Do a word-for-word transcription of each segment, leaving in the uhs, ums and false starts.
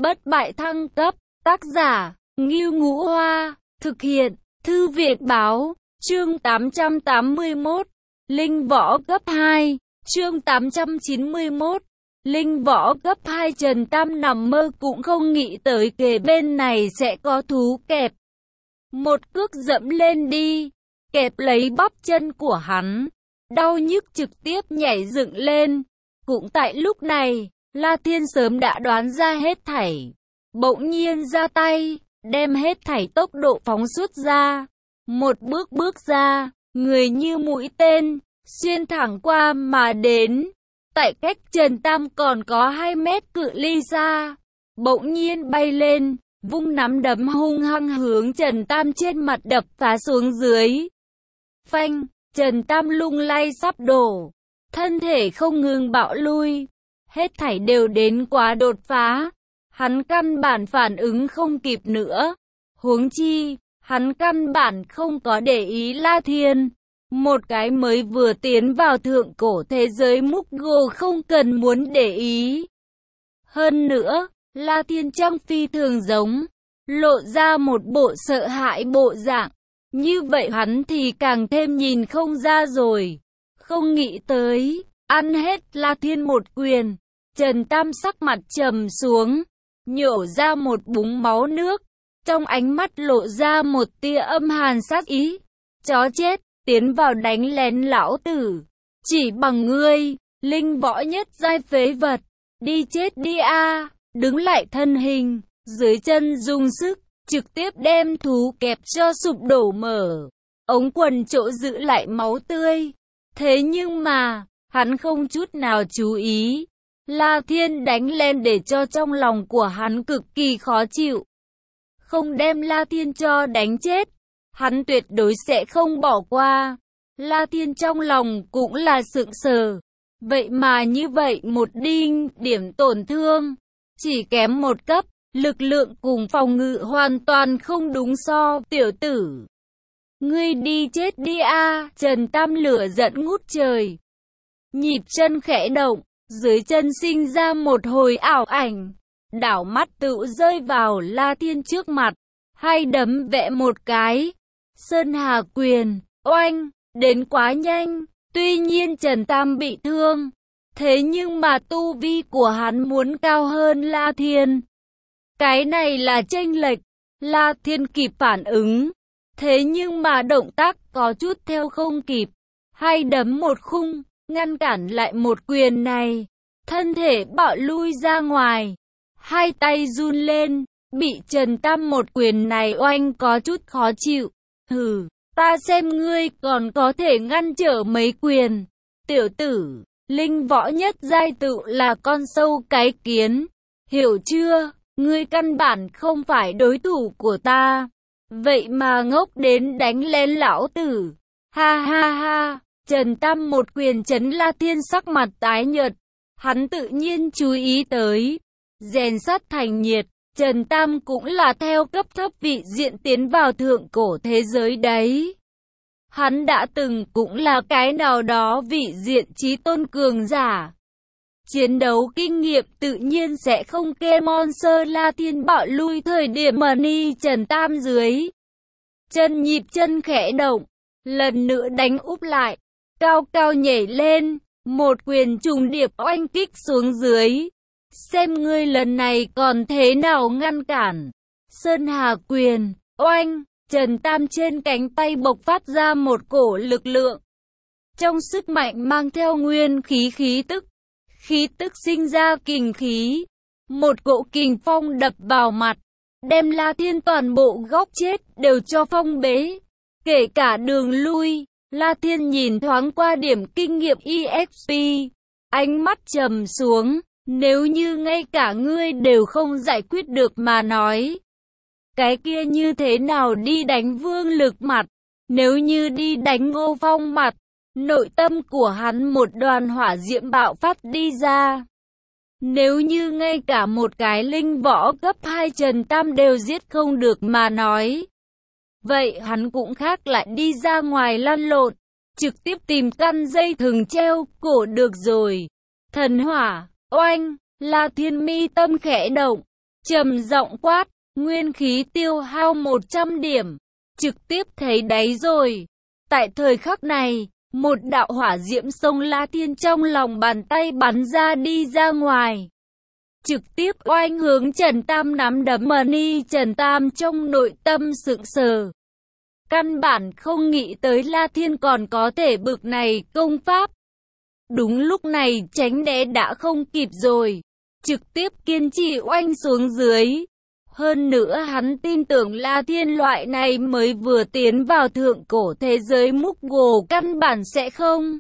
Bất bại thăng cấp, tác giả, Ngưu Ngũ Hoa, thực hiện, Thư viện Báo, chương tám trăm tám mươi mốt, Linh Võ cấp hai, chương tám trăm chín mươi mốt, Linh Võ cấp hai. Trần Tam nằm mơ cũng không nghĩ tới kề bên này sẽ có thú kẹp. Một cước dẫm lên đi, kẹp lấy bắp chân của hắn, đau nhức trực tiếp nhảy dựng lên. Cũng tại lúc này, La Thiên sớm đã đoán ra hết thảy, bỗng nhiên ra tay, đem hết thảy tốc độ phóng xuất ra. Một bước bước ra, người như mũi tên, xuyên thẳng qua mà đến. Tại cách Trần Tam còn có hai mét cự ly xa, bỗng nhiên bay lên, vung nắm đấm hung hăng hướng Trần Tam trên mặt đập phá xuống dưới. Phanh, Trần Tam lung lay sắp đổ, thân thể không ngừng bạo lui. Hết thảy đều đến quá đột phá, hắn căn bản phản ứng không kịp nữa. Huống chi, hắn căn bản không có để ý La Thiên. Một cái mới vừa tiến vào thượng cổ thế giới múc gồ không cần muốn để ý. Hơn nữa, La Thiên trong phi thường giống, lộ ra một bộ sợ hãi bộ dạng. Như vậy hắn thì càng thêm nhìn không ra rồi. Không nghĩ tới, ăn hết La Thiên một quyền. Trần Tam sắc mặt trầm xuống, nhổ ra một búng máu nước. Trong ánh mắt lộ ra một tia âm hàn sát ý. Chó chết, tiến vào đánh lén lão tử. Chỉ bằng ngươi, linh võ nhất giai phế vật. Đi chết đi a. Đứng lại thân hình, dưới chân dùng sức, trực tiếp đem thú kẹp cho sụp đổ mở. Ống quần chỗ giữ lại máu tươi. Thế nhưng mà, hắn không chút nào chú ý. La Thiên đánh lên để cho trong lòng của hắn cực kỳ khó chịu. Không đem La Thiên cho đánh chết, hắn tuyệt đối sẽ không bỏ qua. La Thiên trong lòng cũng là sững sờ. Vậy mà như vậy một đinh điểm tổn thương, chỉ kém một cấp, lực lượng cùng phòng ngự hoàn toàn không đúng so. Tiểu tử, ngươi đi chết đi a. Trần Tam lửa giận ngút trời. Nhịp chân khẽ động, dưới chân sinh ra một hồi ảo ảnh, đảo mắt tựu rơi vào La Thiên trước mặt, hai đấm vẽ một cái. Sơn Hà quyền, oanh, đến quá nhanh. Tuy nhiên Trần Tam bị thương, thế nhưng mà tu vi của hắn muốn cao hơn La Thiên. Cái này là chênh lệch. La Thiên kịp phản ứng, thế nhưng mà động tác có chút theo không kịp. Hai đấm một khung, ngăn cản lại một quyền này. Thân thể bạo lui ra ngoài, hai tay run lên, bị Trần Tam một quyền này oanh có chút khó chịu. Hừ, ta xem ngươi còn có thể ngăn trở mấy quyền. Tiểu tử, linh võ nhất giai tự là con sâu cái kiến. Hiểu chưa? Ngươi căn bản không phải đối thủ của ta. Vậy mà ngốc đến đánh lên lão tử. Ha ha ha. Trần Tam một quyền chấn La Thiên sắc mặt tái nhợt. Hắn tự nhiên chú ý tới, rèn sắt thành nhiệt, Trần Tam cũng là theo cấp thấp vị diện tiến vào thượng cổ thế giới đấy. Hắn đã từng cũng là cái nào đó vị diện chí tôn cường giả. Chiến đấu kinh nghiệm tự nhiên sẽ không kê Monster. La Thiên bạo lui thời điểm mà ni Trần Tam dưới. Chân nhịp chân khẽ động, lần nữa đánh úp lại, cao cao nhảy lên. Một quyền trùng điệp oanh kích xuống dưới. Xem ngươi lần này còn thế nào ngăn cản. Sơn Hà quyền, oanh. Trần Tam trên cánh tay bộc phát ra một cổ lực lượng. Trong sức mạnh mang theo nguyên khí khí tức. Khí tức sinh ra kình khí. Một cỗ kình phong đập vào mặt, đem La Thiên toàn bộ góc chết đều cho phong bế. Kể cả đường lui. La Thiên nhìn thoáng qua điểm kinh nghiệm e ích pê, ánh mắt trầm xuống. Nếu như ngay cả ngươi đều không giải quyết được mà nói, cái kia như thế nào đi đánh Vương Lực mặt? Nếu như đi đánh Ngô Phong mặt, nội tâm của hắn một đoàn hỏa diễm bạo phát đi ra. Nếu như ngay cả một cái linh võ cấp hai Trần Tam đều giết không được mà nói, vậy hắn cũng khác lại đi ra ngoài lăn lộn, trực tiếp tìm căn dây thừng treo cổ được rồi. Thần hỏa, oanh, La Thiên mi tâm khẽ động, trầm giọng quát, nguyên khí tiêu hao một trăm điểm, trực tiếp thấy đáy rồi. Tại thời khắc này, một đạo hỏa diễm sông La Thiên trong lòng bàn tay bắn ra đi ra ngoài. Trực tiếp oanh hướng Trần Tam nắm đấm Mani. Trần Tam trong nội tâm sững sờ. Căn bản không nghĩ tới La Thiên còn có thể bực này công pháp. Đúng lúc này tránh né đã không kịp rồi. Trực tiếp kiên trì oanh xuống dưới. Hơn nữa hắn tin tưởng La Thiên loại này mới vừa tiến vào thượng cổ thế giới múc gồ căn bản sẽ không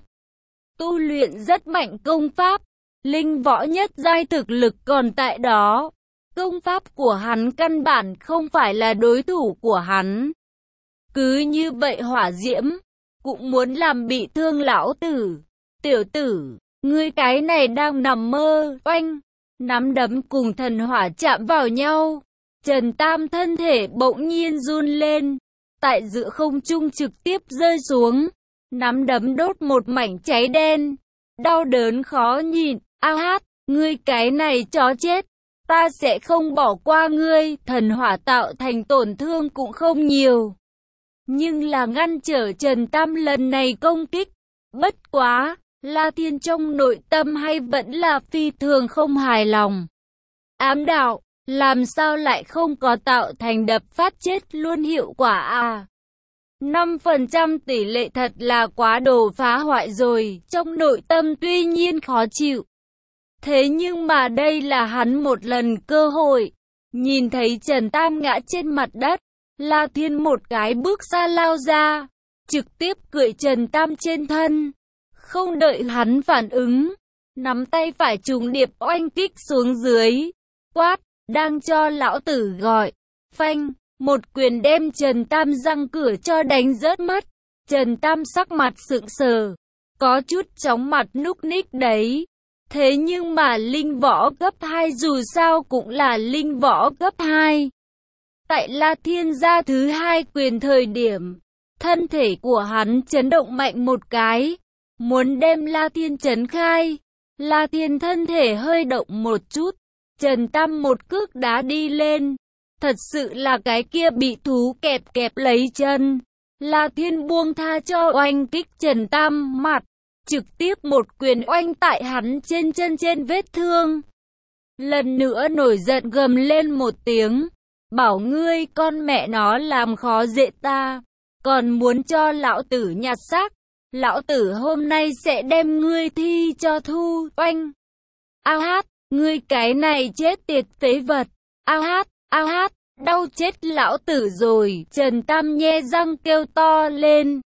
tu luyện rất mạnh công pháp. Linh võ nhất giai thực lực còn tại đó. Công pháp của hắn căn bản không phải là đối thủ của hắn. Cứ như vậy hỏa diễm, cũng muốn làm bị thương lão tử. Tiểu tử, ngươi cái này đang nằm mơ, oanh. Nắm đấm cùng thần hỏa chạm vào nhau. Trần Tam thân thể bỗng nhiên run lên. Tại giữa không trung trực tiếp rơi xuống. Nắm đấm đốt một mảnh cháy đen. Đau đớn khó nhịn. A hát, ngươi cái này chó chết. Ta sẽ không bỏ qua ngươi. Thần hỏa tạo thành tổn thương cũng không nhiều. Nhưng là ngăn trở Trần Tam lần này công kích. Bất quá, La Thiên trong nội tâm hay vẫn là phi thường không hài lòng. Ám đạo, làm sao lại không có tạo thành đập phát chết luôn hiệu quả à? năm phần trăm tỷ lệ thật là quá đồ phá hoại rồi. Trong nội tâm tuy nhiên khó chịu. Thế nhưng mà đây là hắn một lần cơ hội. Nhìn thấy Trần Tam ngã trên mặt đất. La Thiên một cái bước xa lao ra. Trực tiếp cưỡi Trần Tam trên thân. Không đợi hắn phản ứng. Nắm tay phải trùng điệp oanh kích xuống dưới. Quát, đang cho lão tử gọi. Phanh, một quyền đem Trần Tam răng cửa cho đánh rớt mất. Trần Tam sắc mặt sững sờ. Có chút chóng mặt núc ních đấy. Thế nhưng mà linh võ cấp hai dù sao cũng là linh võ cấp hai. Tại La Thiên ra thứ hai quyền thời điểm, thân thể của hắn chấn động mạnh một cái, muốn đem La Thiên chấn khai. La Thiên thân thể hơi động một chút, Trần Tam một cước đá đi lên. Thật sự là cái kia bị thú kẹp kẹp lấy chân. La Thiên buông tha cho oanh kích Trần Tam mặt, trực tiếp một quyền oanh tại hắn trên chân trên vết thương. Lần nữa nổi giận gầm lên một tiếng. Bảo ngươi con mẹ nó làm khó dễ ta, còn muốn cho lão tử nhặt xác. Lão tử hôm nay sẽ đem ngươi thi cho thu oanh. A hát, ngươi cái này chết tiệt phế vật. A hát, a hát, đau chết lão tử rồi. Trần Tam nhe răng kêu to lên.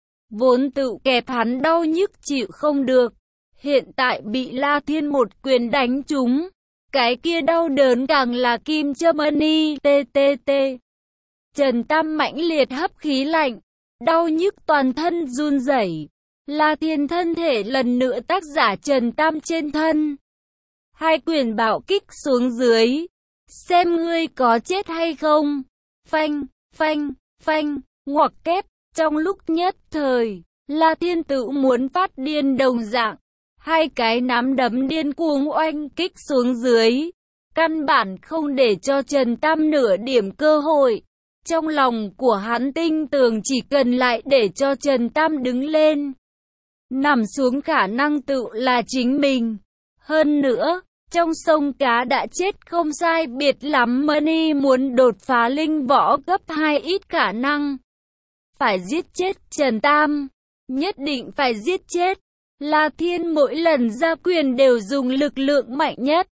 Vốn tự kẹp hắn đau nhức chịu không được. Hiện tại bị La Thiên một quyền đánh trúng. Cái kia đau đớn càng là kim châm Mani. Tê tê tê. Trần Tam mãnh liệt hấp khí lạnh. Đau nhức toàn thân run rẩy. La Thiên thân thể lần nữa tác giả Trần Tam trên thân. Hai quyền bạo kích xuống dưới. Xem ngươi có chết hay không. Phanh, phanh, phanh, ngoặc kép. Trong lúc nhất thời, La Thiên tự muốn phát điên đồng dạng. Hai cái nắm đấm điên cuồng oanh kích xuống dưới. Căn bản không để cho Trần Tam nửa điểm cơ hội. Trong lòng của hắn tinh tường chỉ cần lại để cho Trần Tam đứng lên. Nằm xuống khả năng tự là chính mình. Hơn nữa, trong sông cá đã chết không sai biệt lắm. Mani muốn đột phá linh võ cấp hai ít khả năng. Phải giết chết Trần Tam. Nhất định phải giết chết. La Thiên mỗi lần ra quyền đều dùng lực lượng mạnh nhất.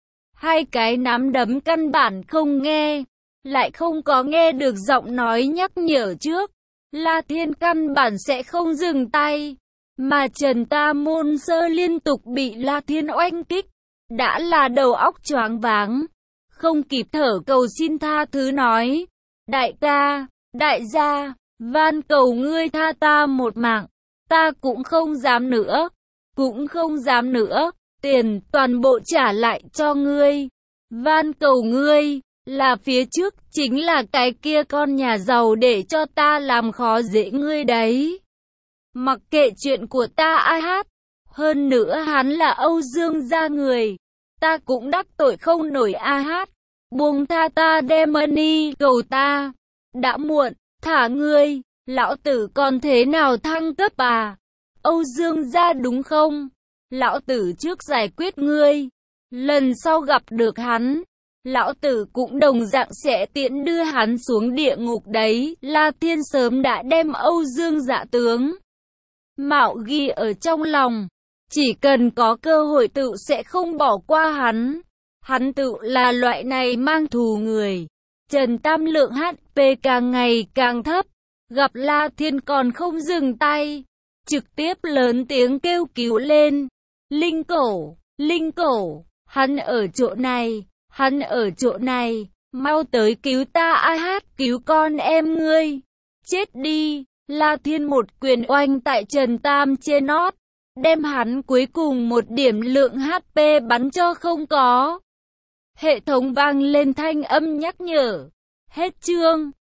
Hai cái nắm đấm căn bản không nghe. Lại không có nghe được giọng nói nhắc nhở trước. La Thiên căn bản sẽ không dừng tay. Mà Trần Tam môn sơ liên tục bị La Thiên oanh kích. Đã là đầu óc choáng váng. Không kịp thở cầu xin tha thứ nói. Đại ca, đại gia, van cầu ngươi tha ta một mạng. Ta cũng không dám nữa. Cũng không dám nữa. Tiền toàn bộ trả lại cho ngươi. Van cầu ngươi. Là phía trước chính là cái kia con nhà giàu để cho ta làm khó dễ ngươi đấy. Mặc kệ chuyện của ta ai hát. Hơn nữa hắn là Âu Dương gia người. Ta cũng đắc tội không nổi a hát. Buông tha ta Demony, cầu ta. Đã muộn, thả ngươi, lão tử còn thế nào thăng cấp à? Âu Dương gia đúng không? Lão tử trước giải quyết ngươi. Lần sau gặp được hắn, lão tử cũng đồng dạng sẽ tiễn đưa hắn xuống địa ngục đấy. La Thiên sớm đã đem Âu Dương Dạ tướng mạo ghi ở trong lòng. Chỉ cần có cơ hội tự sẽ không bỏ qua hắn. Hắn tự là loại này mang thù người. Trần Tam Lượng hát pê càng ngày càng thấp. Gặp La Thiên còn không dừng tay. Trực tiếp lớn tiếng kêu cứu lên. Linh cổ, linh cổ, hắn ở chỗ này, hắn ở chỗ này. Mau tới cứu ta, ai hát cứu con em ngươi. Chết đi. La Thiên một quyền oanh tại Trần Tam trên nót. Đem hắn cuối cùng một điểm lượng hát pê bắn cho không có. Hệ thống vang lên thanh âm nhắc nhở. Hết chương.